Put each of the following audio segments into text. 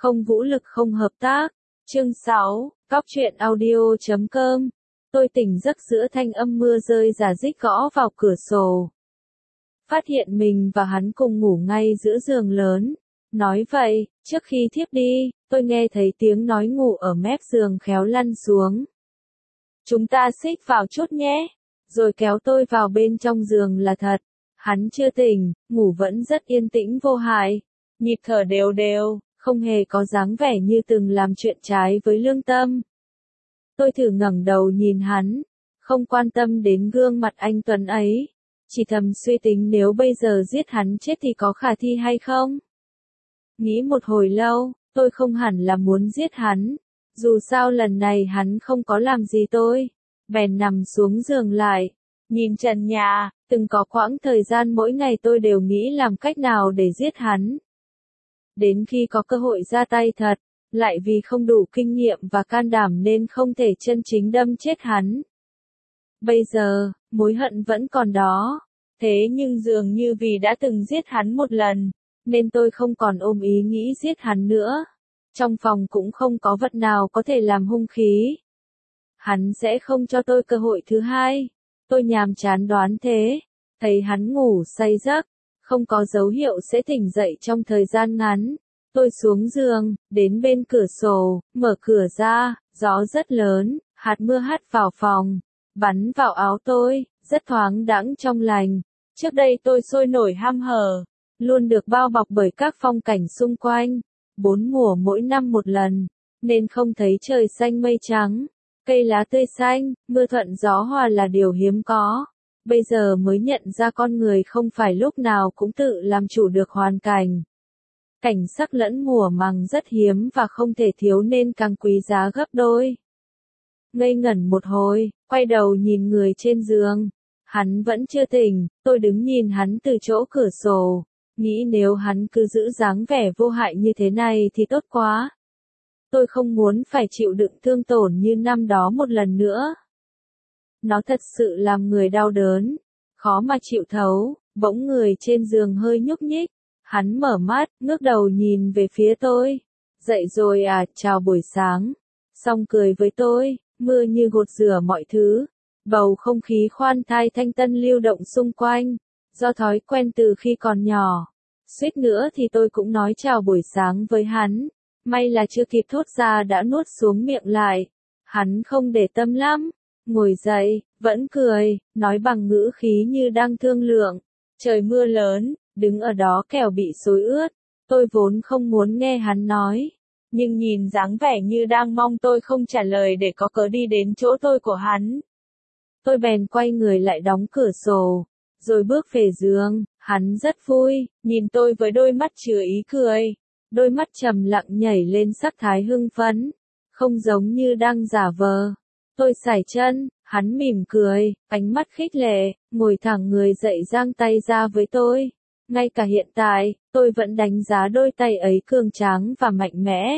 không vũ lực không hợp tác. Chương 6, Cóc truyện audio.com. Tôi tỉnh giấc giữa thanh âm mưa rơi rả rích gõ vào cửa sổ. Phát hiện mình và hắn cùng ngủ ngay giữa giường lớn. Nói vậy, trước khi thiếp đi, tôi nghe thấy tiếng nói ngủ ở mép giường khéo lăn xuống. Chúng ta xích vào chút nhé. Rồi kéo tôi vào bên trong giường là thật. Hắn chưa tỉnh, ngủ vẫn rất yên tĩnh vô hại. Nhịp thở đều đều, không hề có dáng vẻ như từng làm chuyện trái với lương tâm. Tôi thử ngẩng đầu nhìn hắn, không quan tâm đến gương mặt anh tuấn ấy. Chỉ thầm suy tính nếu bây giờ giết hắn chết thì có khả thi hay không? Nghĩ một hồi lâu, tôi không hẳn là muốn giết hắn. Dù sao lần này hắn không có làm gì tôi. Bèn nằm xuống giường lại. Nhìn trần nhà, từng có quãng thời gian mỗi ngày tôi đều nghĩ làm cách nào để giết hắn. Đến khi có cơ hội ra tay thật, lại vì không đủ kinh nghiệm và can đảm nên không thể chân chính đâm chết hắn. Bây giờ, mối hận vẫn còn đó. Thế nhưng dường như vì đã từng giết hắn một lần, nên tôi không còn ôm ý nghĩ giết hắn nữa. Trong phòng cũng không có vật nào có thể làm hung khí. Hắn sẽ không cho tôi cơ hội thứ hai. Tôi nhàm chán đoán thế. Thấy hắn ngủ say giấc, không có dấu hiệu sẽ tỉnh dậy trong thời gian ngắn. Tôi xuống giường, đến bên cửa sổ, mở cửa ra, gió rất lớn, hạt mưa hắt vào phòng, bắn vào áo tôi, rất thoáng đãng trong lành. Trước đây tôi sôi nổi ham hở, luôn được bao bọc bởi các phong cảnh xung quanh. 4 mùa mỗi năm một lần, nên không thấy trời xanh mây trắng, cây lá tươi xanh, mưa thuận gió hòa là điều hiếm có. Bây giờ mới nhận ra con người không phải lúc nào cũng tự làm chủ được hoàn cảnh. Cảnh sắc lẫn mùa màng rất hiếm và không thể thiếu nên càng quý giá gấp đôi. Ngây ngẩn một hồi, quay đầu nhìn người trên giường. Hắn vẫn chưa tỉnh, tôi đứng nhìn hắn từ chỗ cửa sổ. Nghĩ nếu hắn cứ giữ dáng vẻ vô hại như thế này thì tốt quá. Tôi không muốn phải chịu đựng thương tổn như năm đó một lần nữa. Nó thật sự làm người đau đớn, khó mà chịu thấu. Bỗng người trên giường hơi nhúc nhích. Hắn mở mắt, ngước đầu nhìn về phía tôi. Dậy rồi à, chào buổi sáng. Xong cười với tôi, mưa như gột rửa mọi thứ. Bầu không khí khoan thai thanh tân lưu động xung quanh. Do thói quen từ khi còn nhỏ. Suýt nữa thì tôi cũng nói chào buổi sáng với hắn. May là chưa kịp thốt ra đã nuốt xuống miệng lại. Hắn không để tâm lắm. Ngồi dậy, vẫn cười, nói bằng ngữ khí như đang thương lượng. Trời mưa lớn, đứng ở đó kẻo bị xối ướt. Tôi vốn không muốn nghe hắn nói. Nhưng nhìn dáng vẻ như đang mong tôi không trả lời để có cớ đi đến chỗ tôi của hắn. Tôi bèn quay người lại đóng cửa sổ. Rồi bước về giường, hắn rất vui, nhìn tôi với đôi mắt chứa ý cười. Đôi mắt trầm lặng nhảy lên sắc thái hưng phấn. Không giống như đang giả vờ. Tôi sải chân, hắn mỉm cười, ánh mắt khích lệ, ngồi thẳng người dậy giang tay ra với tôi. Ngay cả hiện tại, tôi vẫn đánh giá đôi tay ấy cường tráng và mạnh mẽ.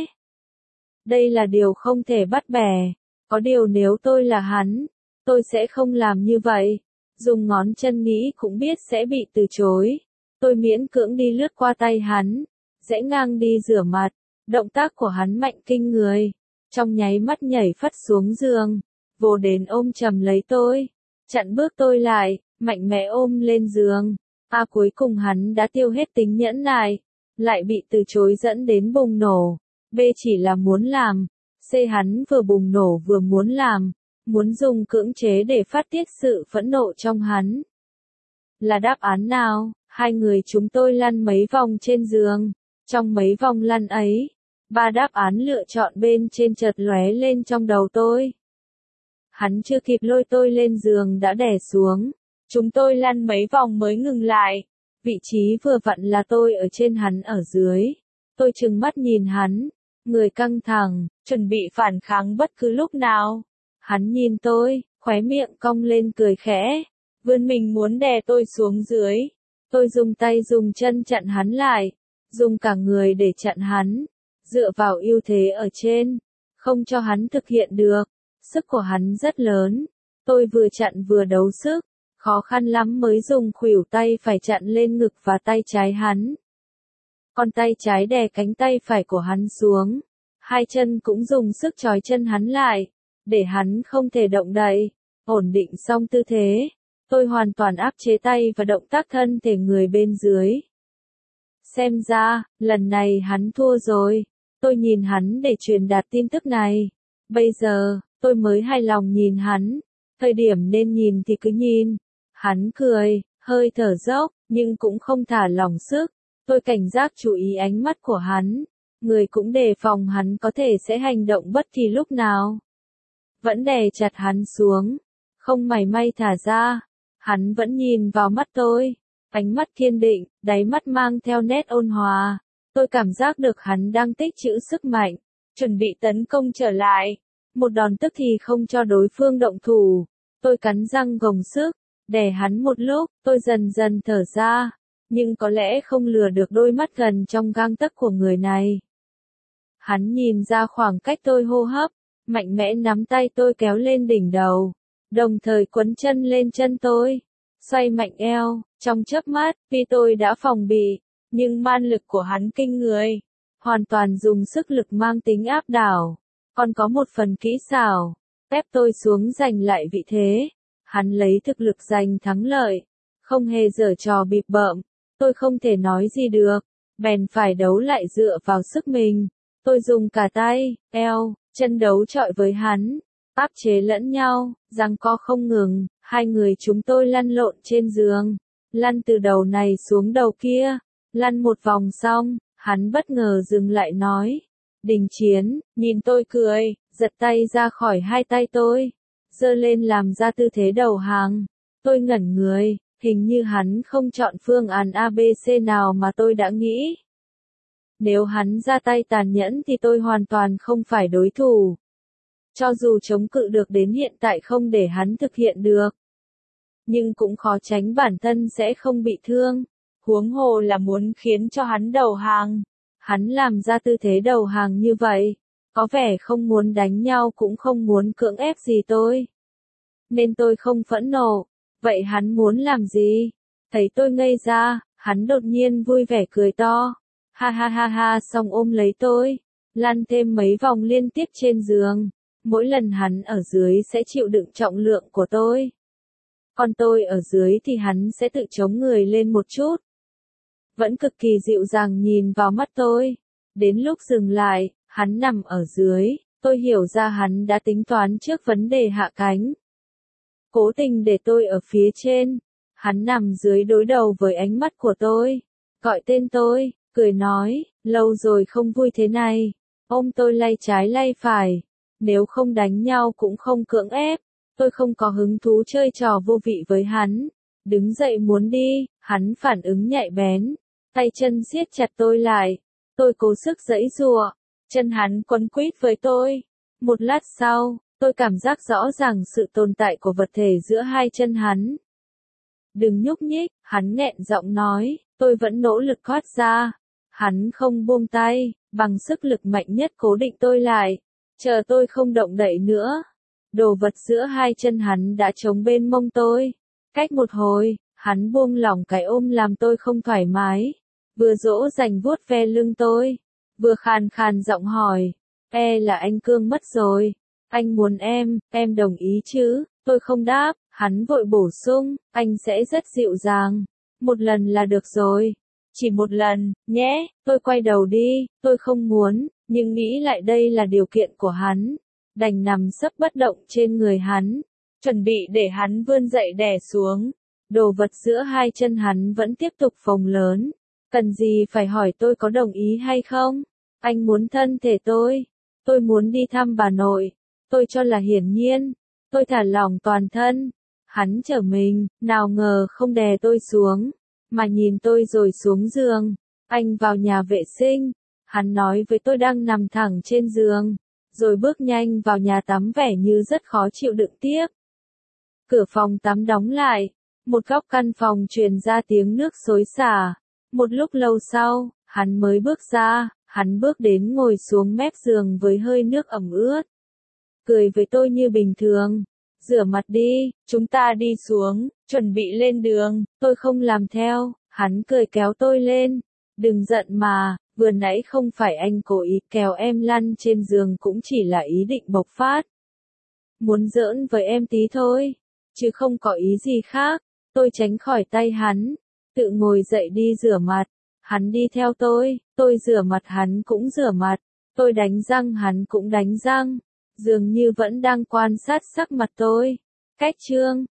Đây là điều không thể bắt bẻ. Có điều nếu tôi là hắn, tôi sẽ không làm như vậy. Dùng ngón chân nghĩ cũng biết sẽ bị từ chối. Tôi miễn cưỡng đi lướt qua tay hắn, rẽ ngang đi rửa mặt. Động tác của hắn mạnh kinh người. Trong nháy mắt nhảy phắt xuống giường, vồ đến ôm chầm lấy tôi, chặn bước tôi lại, mạnh mẽ ôm lên giường. Cuối cùng hắn đã tiêu hết tính nhẫn nại, lại bị từ chối dẫn đến bùng nổ. B chỉ là muốn làm, C hắn vừa bùng nổ vừa muốn làm, muốn dùng cưỡng chế để phát tiết sự phẫn nộ trong hắn. Là đáp án nào? Hai người chúng tôi lăn mấy vòng trên giường. Trong mấy vòng lăn ấy, 3 đáp án lựa chọn bên trên chợt lóe lên trong đầu tôi. Hắn chưa kịp lôi tôi lên giường đã đè xuống. Chúng tôi lăn mấy vòng mới ngừng lại. Vị trí vừa vặn là tôi ở trên hắn ở dưới. Tôi trừng mắt nhìn hắn, người căng thẳng, chuẩn bị phản kháng bất cứ lúc nào. Hắn nhìn tôi, khóe miệng cong lên cười khẽ, vươn mình muốn đè tôi xuống dưới. Tôi dùng tay dùng chân chặn hắn lại, dùng cả người để chặn hắn, dựa vào ưu thế ở trên, không cho hắn thực hiện được. Sức của hắn rất lớn, tôi vừa chặn vừa đấu sức, khó khăn lắm mới dùng khuỷu tay phải chặn lên ngực và tay trái hắn. Con tay trái đè cánh tay phải của hắn xuống. Hai chân cũng dùng sức trói chân hắn lại, để hắn không thể động đậy. Ổn định xong tư thế, tôi hoàn toàn áp chế tay và động tác thân thể người bên dưới. Xem ra, lần này hắn thua rồi. Tôi nhìn hắn để truyền đạt tin tức này. Bây giờ, tôi mới hài lòng nhìn hắn. Thời điểm nên nhìn thì cứ nhìn. Hắn cười, hơi thở dốc, nhưng cũng không thả lỏng sức. Tôi cảnh giác chú ý ánh mắt của hắn. Người cũng đề phòng hắn có thể sẽ hành động bất kỳ lúc nào. Vẫn đè chặt hắn xuống. Không mảy may thả ra. Hắn vẫn nhìn vào mắt tôi. Ánh mắt kiên định, đáy mắt mang theo nét ôn hòa. Tôi cảm giác được hắn đang tích trữ sức mạnh, chuẩn bị tấn công trở lại. Một đòn tức thì không cho đối phương động thủ. Tôi cắn răng gồng sức, đè hắn một lúc, tôi dần dần thở ra. Nhưng có lẽ không lừa được đôi mắt gần trong gang tấc của người này. Hắn nhìn ra khoảng cách tôi hô hấp, mạnh mẽ nắm tay tôi kéo lên đỉnh đầu, đồng thời quấn chân lên chân tôi, xoay mạnh eo. Trong chớp mắt, tuy tôi đã phòng bị, nhưng man lực của hắn kinh người, hoàn toàn dùng sức lực mang tính áp đảo, còn có một phần kỹ xảo, ép tôi xuống giành lại vị thế. Hắn lấy thực lực giành thắng lợi, không hề giở trò bịp bợm. Tôi không thể nói gì được, bèn phải đấu lại dựa vào sức mình. Tôi dùng cả tay, eo, chân đấu chọi với hắn, áp chế lẫn nhau, giằng co không ngừng. Hai người chúng tôi lăn lộn trên giường, lăn từ đầu này xuống đầu kia, lăn một vòng xong, hắn bất ngờ dừng lại nói, đình chiến. Nhìn tôi cười, giật tay ra khỏi hai tay tôi, giơ lên làm ra tư thế đầu hàng. Tôi ngẩn người, hình như hắn không chọn phương án ABC nào mà tôi đã nghĩ. Nếu hắn ra tay tàn nhẫn thì tôi hoàn toàn không phải đối thủ. Cho dù chống cự được đến hiện tại không để hắn thực hiện được, nhưng cũng khó tránh bản thân sẽ không bị thương. Huống hồ là muốn khiến cho hắn đầu hàng. Hắn làm ra tư thế đầu hàng như vậy, có vẻ không muốn đánh nhau cũng không muốn cưỡng ép gì tôi. Nên tôi không phẫn nộ. Vậy hắn muốn làm gì? Thấy tôi ngây ra, hắn đột nhiên vui vẻ cười to. Ha ha ha ha, xong ôm lấy tôi, lăn thêm mấy vòng liên tiếp trên giường. Mỗi lần hắn ở dưới sẽ chịu đựng trọng lượng của tôi. Còn tôi ở dưới thì hắn sẽ tự chống người lên một chút. Vẫn cực kỳ dịu dàng nhìn vào mắt tôi. Đến lúc dừng lại, hắn nằm ở dưới, tôi hiểu ra hắn đã tính toán trước vấn đề hạ cánh. Cố tình để tôi ở phía trên. Hắn nằm dưới đối đầu với ánh mắt của tôi, gọi tên tôi, cười nói, lâu rồi không vui thế này. Ôm tôi lay trái lay phải. Nếu không đánh nhau cũng không cưỡng ép. Tôi không có hứng thú chơi trò vô vị với hắn. Đứng dậy muốn đi, hắn phản ứng nhạy bén. Tay chân siết chặt tôi lại. Tôi cố sức giãy giụa. Chân hắn quấn quýt với tôi. Một lát sau, tôi cảm giác rõ ràng sự tồn tại của vật thể giữa hai chân hắn. Đừng nhúc nhích, hắn nghẹn giọng nói. Tôi vẫn nỗ lực thoát ra. Hắn không buông tay, bằng sức lực mạnh nhất cố định tôi lại. Chờ tôi không động đậy nữa. Đồ vật giữa hai chân hắn đã chống bên mông tôi. Cách một hồi, hắn buông lỏng cái ôm làm tôi không thoải mái. Vừa dỗ dành vuốt ve lưng tôi, vừa khàn khàn giọng hỏi. Là anh Cương mất rồi. Anh muốn em đồng ý chứ? Tôi không đáp, hắn vội bổ sung, anh sẽ rất dịu dàng. Một lần là được rồi. Chỉ một lần, nhé. Tôi quay đầu đi, tôi không muốn, nhưng nghĩ lại đây là điều kiện của hắn. Đành nằm sấp bất động trên người hắn, chuẩn bị để hắn vươn dậy đè xuống. Đồ vật giữa hai chân hắn vẫn tiếp tục phồng lớn. Cần gì phải hỏi tôi có đồng ý hay không? Anh muốn thân thể tôi muốn đi thăm bà nội. Tôi cho là hiển nhiên. Tôi thả lỏng toàn thân. Hắn trở mình, nào ngờ không đè tôi xuống, mà nhìn tôi rồi xuống giường. Anh vào nhà vệ sinh. Hắn nói với tôi đang nằm thẳng trên giường, rồi bước nhanh vào nhà tắm vẻ như rất khó chịu đựng tiếp. Cửa phòng tắm đóng lại. Một góc căn phòng truyền ra tiếng nước xối xả. Một lúc lâu sau, hắn mới bước ra. Hắn bước đến ngồi xuống mép giường với hơi nước ẩm ướt. Cười với tôi như bình thường. Rửa mặt đi, chúng ta đi xuống, chuẩn bị lên đường. Tôi không làm theo. Hắn cười kéo tôi lên. Đừng giận mà, vừa nãy không phải anh cố ý kéo em lăn trên giường cũng chỉ là ý định bộc phát. Muốn giỡn với em tí thôi, chứ không có ý gì khác. Tôi tránh khỏi tay hắn, tự ngồi dậy đi rửa mặt. Hắn đi theo tôi rửa mặt hắn cũng rửa mặt, tôi đánh răng hắn cũng đánh răng, dường như vẫn đang quan sát sắc mặt tôi. Cách chương